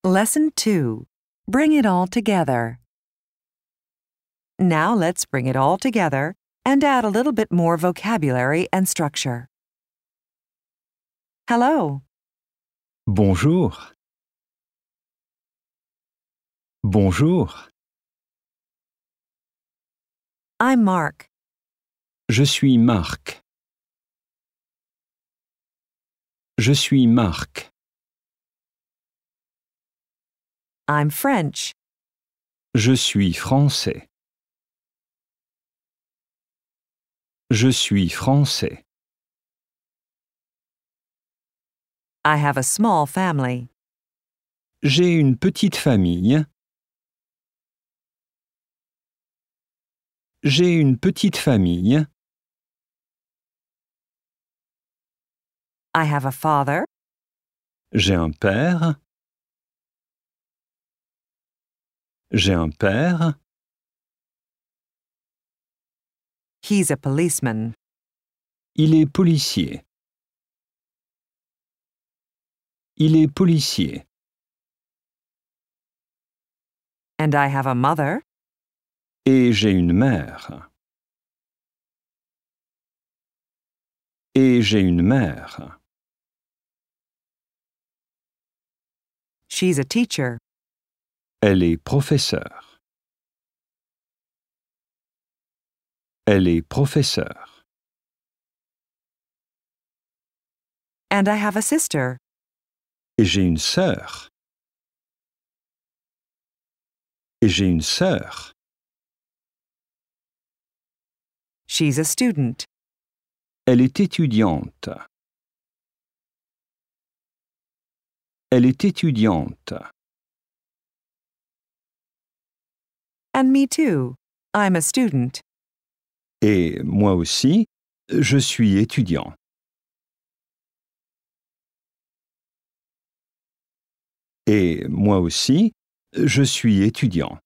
Lesson 2. Bring it all together. Now let's bring it all together and add a little bit more vocabulary and structure. Hello. Bonjour. Bonjour. I'm Mark. Je suis Marc. Je suis Marc. I'm French. Je suis français. Je suis français. I have a small family. J'ai une petite famille. J'ai une petite famille. I have a father. J'ai un père. J'ai un père. He's a policeman. Il est policier. Il est policier. And I have a mother. Et j'ai une mère. Et j'ai une mère. She's a teacher. Elle est professeure. Elle est professeure. And I have a sister. Et j'ai une sœur. Et j'ai une sœur. She's a student. Elle est étudiante. Elle est étudiante. And me too. I'm a student. Et moi aussi, je suis étudiant. Et moi aussi, je suis étudiant.